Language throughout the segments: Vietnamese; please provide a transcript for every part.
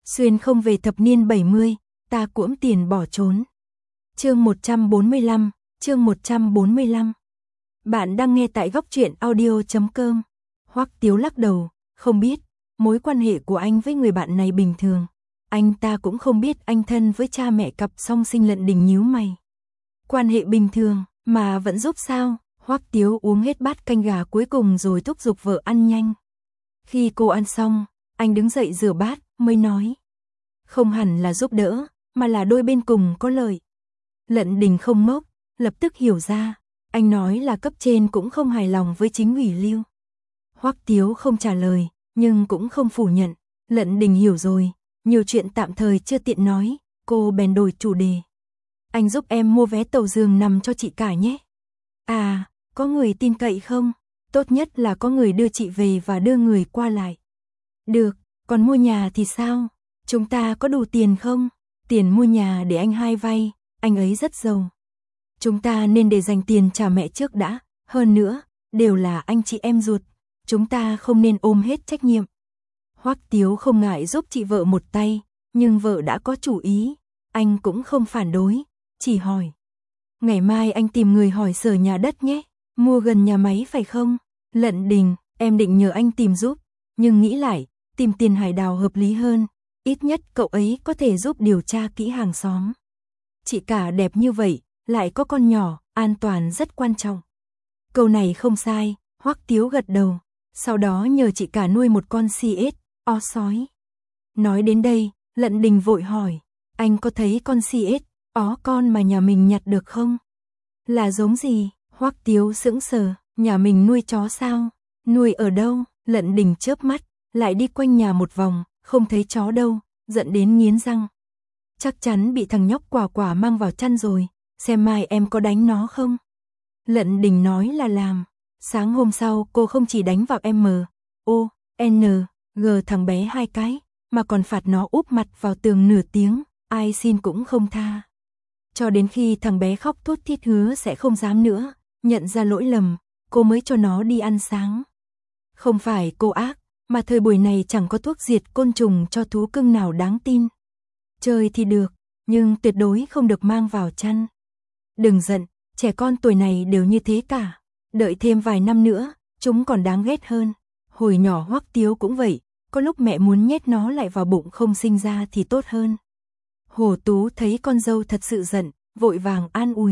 Xuyên không về thập niên 70, ta cuỗm tiền bỏ trốn. Chương 145, chương 145. Bạn đang nghe tại góc truyện audio.com. Hoắc Tiếu lắc đầu, không biết, mối quan hệ của anh với người bạn này bình thường. Anh ta cũng không biết anh thân với cha mẹ cặp song sinh. Lận Đình nhíu mày. Quan hệ bình thường, mà vẫn giúp sao? Hoắc Tiếu uống hết bát canh gà cuối cùng rồi thúc giục vợ ăn nhanh. Khi cô ăn xong, anh đứng dậy rửa bát, mới nói. Không hẳn là giúp đỡ, mà là đôi bên cùng có lợi. Lận Đình không ngốc, lập tức hiểu ra. Anh nói là cấp trên cũng không hài lòng với chính ủy Lưu. Hoắc Tiếu không trả lời, nhưng cũng không phủ nhận. Lận Đình hiểu rồi, nhiều chuyện tạm thời chưa tiện nói, cô bèn đổi chủ đề. Anh giúp em mua vé tàu giường nằm cho chị cả nhé. À, có người tin cậy không? Tốt nhất là có người đưa chị về và đưa người qua lại. Được, còn mua nhà thì sao? Chúng ta có đủ tiền không? Tiền mua nhà để anh hai vay, anh ấy rất giàu. Chúng ta nên để dành tiền trả mẹ trước đã, hơn nữa, đều là anh chị em ruột. Chúng ta không nên ôm hết trách nhiệm. Hoắc Tiếu không ngại giúp chị vợ một tay, nhưng vợ đã có chủ ý, anh cũng không phản đối, chỉ hỏi. Ngày mai anh tìm người hỏi sở nhà đất nhé, mua gần nhà máy phải không? Lận Đình, em định nhờ anh tìm giúp, nhưng nghĩ lại, tìm Tiền Hải Đào hợp lý hơn, ít nhất cậu ấy có thể giúp điều tra kỹ hàng xóm. Chị cả đẹp như vậy, lại có con nhỏ, an toàn rất quan trọng. Câu này không sai, Hoắc Tiếu gật đầu, sau đó nhờ chị cả nuôi một con CS, sói. Nói đến đây, Lận Đình vội hỏi, anh có thấy con CS, con mà nhà mình nhặt được không? Là giống gì? Hoắc Tiếu sững sờ, nhà mình nuôi chó sao? Nuôi ở đâu? Lận Đình chớp mắt, lại đi quanh nhà một vòng, không thấy chó đâu, giận đến nghiến răng. Chắc chắn bị thằng nhóc Quả Quả mang vào chăn rồi, xem mai em có đánh nó không? Lận Đình nói là làm. Sáng hôm sau cô không chỉ đánh vào M.O.N.G thằng bé 2 cái, mà còn phạt nó úp mặt vào tường nửa tiếng, ai xin cũng không tha. Cho đến khi thằng bé khóc thút thít hứa sẽ không dám nữa, nhận ra lỗi lầm, cô mới cho nó đi ăn sáng. Không phải cô ác, mà thời buổi này chẳng có thuốc diệt côn trùng cho thú cưng nào đáng tin. Chơi thì được, nhưng tuyệt đối không được mang vào chăn. Đừng giận, trẻ con tuổi này đều như thế cả. Đợi thêm vài năm nữa, chúng còn đáng ghét hơn. Hồi nhỏ Hoắc Tiếu cũng vậy, có lúc mẹ muốn nhét nó lại vào bụng không sinh ra thì tốt hơn. Hồ Tú thấy con dâu thật sự giận, vội vàng an ủi.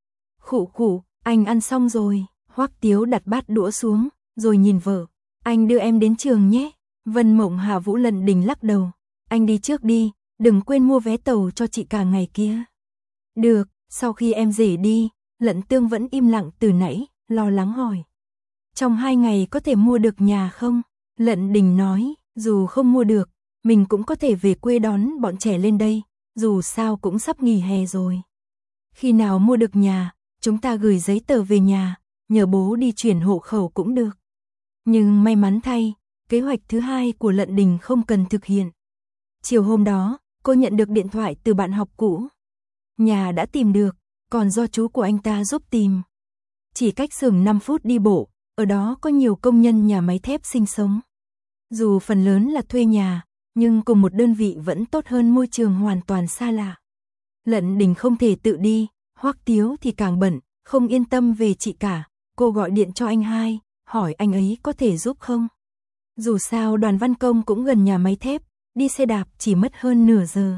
Khụ khụ, anh ăn xong rồi. Hoắc Tiếu đặt bát đũa xuống, rồi nhìn vợ. Anh đưa em đến trường nhé. Vân Mộng Hạ Vũ. Lận Đình lắc đầu. Anh đi trước đi, đừng quên mua vé tàu cho chị cả ngày kia. Được, sau khi em rể đi, Lận Tương vẫn im lặng từ nãy, lo lắng hỏi. Trong 2 ngày có thể mua được nhà không? Lận Đình nói, dù không mua được, mình cũng có thể về quê đón bọn trẻ lên đây, dù sao cũng sắp nghỉ hè rồi. Khi nào mua được nhà, chúng ta gửi giấy tờ về nhà, nhờ bố đi chuyển hộ khẩu cũng được. Nhưng may mắn thay, kế hoạch thứ 2 của Lận Đình không cần thực hiện. Chiều hôm đó, cô nhận được điện thoại từ bạn học cũ. Nhà đã tìm được, còn do chú của anh ta giúp tìm. Chỉ cách xưởng 5 phút đi bộ, ở đó có nhiều công nhân nhà máy thép sinh sống. Dù phần lớn là thuê nhà, nhưng cùng một đơn vị vẫn tốt hơn môi trường hoàn toàn xa lạ. Lận Đình không thể tự đi, Hoắc Tiếu thì càng bận, không yên tâm về chị cả. Cô gọi điện cho anh hai, hỏi anh ấy có thể giúp không. Dù sao Đoàn Văn Công cũng gần nhà máy thép, đi xe đạp chỉ mất hơn nửa giờ.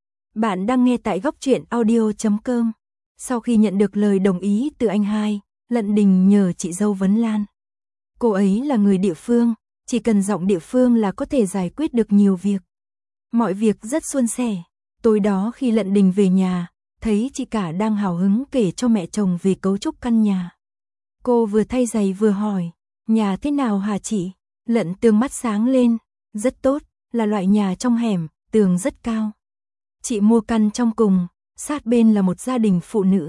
Bạn đang nghe tại góc truyện audio.com. Sau khi nhận được lời đồng ý từ anh hai, Lận Đình nhờ chị dâu Vấn Lan. Cô ấy là người địa phương, chỉ cần giọng địa phương là có thể giải quyết được nhiều việc. Mọi việc rất suôn sẻ. Tối đó khi Lận Đình về nhà, thấy chị cả đang hào hứng kể cho mẹ chồng về cấu trúc căn nhà. Cô vừa thay giày vừa hỏi, nhà thế nào hả chị? Lận Tương mắt sáng lên, rất tốt, là loại nhà trong hẻm, tường rất cao. Chị mua căn trong cùng, sát bên là một gia đình phụ nữ.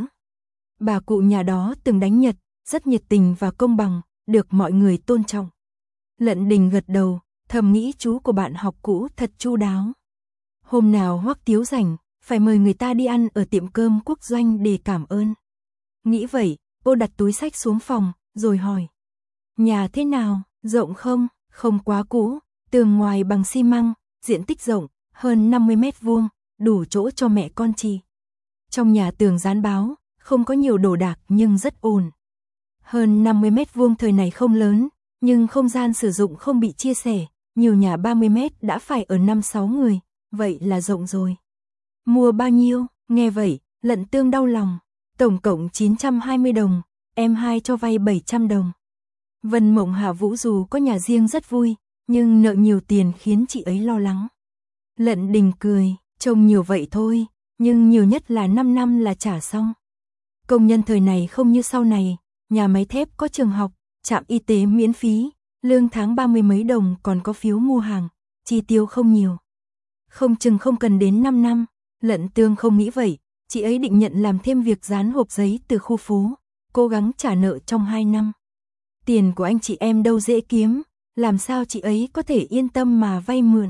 Bà cụ nhà đó từng đánh Nhật, rất nhiệt tình và công bằng, được mọi người tôn trọng. Lận Đình gật đầu, thầm nghĩ chú của bạn học cũ thật chu đáo. Hôm nào Hoắc Tiếu rảnh, phải mời người ta đi ăn ở tiệm cơm Quốc Doanh để cảm ơn. Nghĩ vậy, cô đặt túi xách xuống phòng, rồi hỏi. Nhà thế nào, rộng không? Không quá cũ, tường ngoài bằng xi măng, diện tích rộng, hơn 50 mét vuông, đủ chỗ cho mẹ con chị. Trong nhà tường dán báo, không có nhiều đồ đạc nhưng rất ổn. Hơn 50 mét vuông thời này không lớn, nhưng không gian sử dụng không bị chia sẻ, nhiều nhà 30 mét đã phải ở 5-6 người, vậy là rộng rồi. Mua bao nhiêu? Nghe vậy, Lận Tương đau lòng. Tổng cộng 920 đồng, em hai cho vay 700 đồng. Vân Mộng Hạ Vũ dù có nhà riêng rất vui, nhưng nợ nhiều tiền khiến chị ấy lo lắng. Lận Đình cười, trông nhiều vậy thôi, nhưng nhiều nhất là 5 năm là trả xong. Công nhân thời này không như sau này, nhà máy thép có trường học, trạm y tế miễn phí, lương tháng 30 mấy đồng còn có phiếu mua hàng, chi tiêu không nhiều. Không chừng không cần đến 5 năm, Lận Tương không nghĩ vậy, chị ấy định nhận làm thêm việc dán hộp giấy từ khu phố, cố gắng trả nợ trong 2 năm. Tiền của anh chị em đâu dễ kiếm, làm sao chị ấy có thể yên tâm mà vay mượn.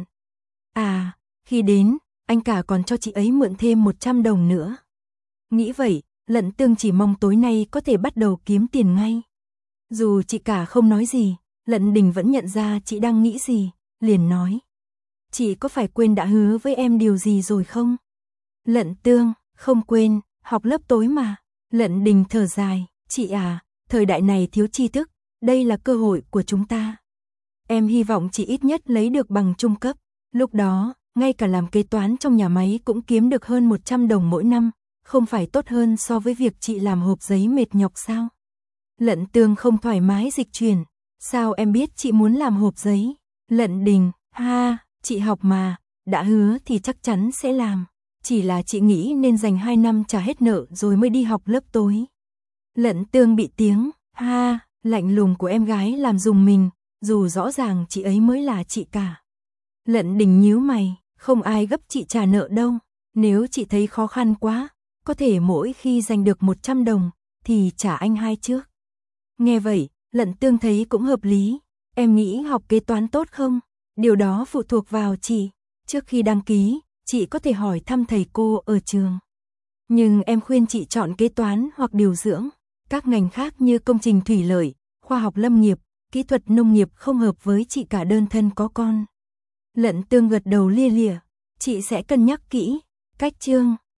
À, khi đến, anh cả còn cho chị ấy mượn thêm 100 đồng nữa. Nghĩ vậy, Lận Tương chỉ mong tối nay có thể bắt đầu kiếm tiền ngay. Dù chị cả không nói gì, Lận Đình vẫn nhận ra chị đang nghĩ gì, liền nói. Chị có phải quên đã hứa với em điều gì rồi không? Lận Tương, không quên, học lớp tối mà. Lận Đình thở dài, chị à, thời đại này thiếu tri thức, đây là cơ hội của chúng ta. Em hy vọng chị ít nhất lấy được bằng trung cấp, lúc đó, ngay cả làm kế toán trong nhà máy cũng kiếm được hơn 100 đồng mỗi năm, không phải tốt hơn so với việc chị làm hộp giấy mệt nhọc sao? Lận Tương không thoải mái dịch chuyển, sao em biết chị muốn làm hộp giấy? Lận Đình, ha, chị học mà, đã hứa thì chắc chắn sẽ làm, chỉ là chị nghĩ nên dành 2 năm trả hết nợ rồi mới đi học lớp tối. Lận Tương bị tiếng, ha, lạnh lùng của em gái làm rùng mình, dù rõ ràng chị ấy mới là chị cả. Lận Đình nhíu mày, không ai gấp chị trả nợ đâu, nếu chị thấy khó khăn quá, có thể mỗi khi giành được 100 đồng, thì trả anh hai trước. Nghe vậy, Lận Tương thấy cũng hợp lý, em nghĩ học kế toán tốt không? Điều đó phụ thuộc vào chị, trước khi đăng ký, chị có thể hỏi thăm thầy cô ở trường. Nhưng em khuyên chị chọn kế toán hoặc điều dưỡng, các ngành khác như công trình thủy lợi, khoa học lâm nghiệp, kỹ thuật nông nghiệp không hợp với chị cả đơn thân có con. Lận Tương gật đầu lia lịa, chị sẽ cân nhắc kỹ. Cách chương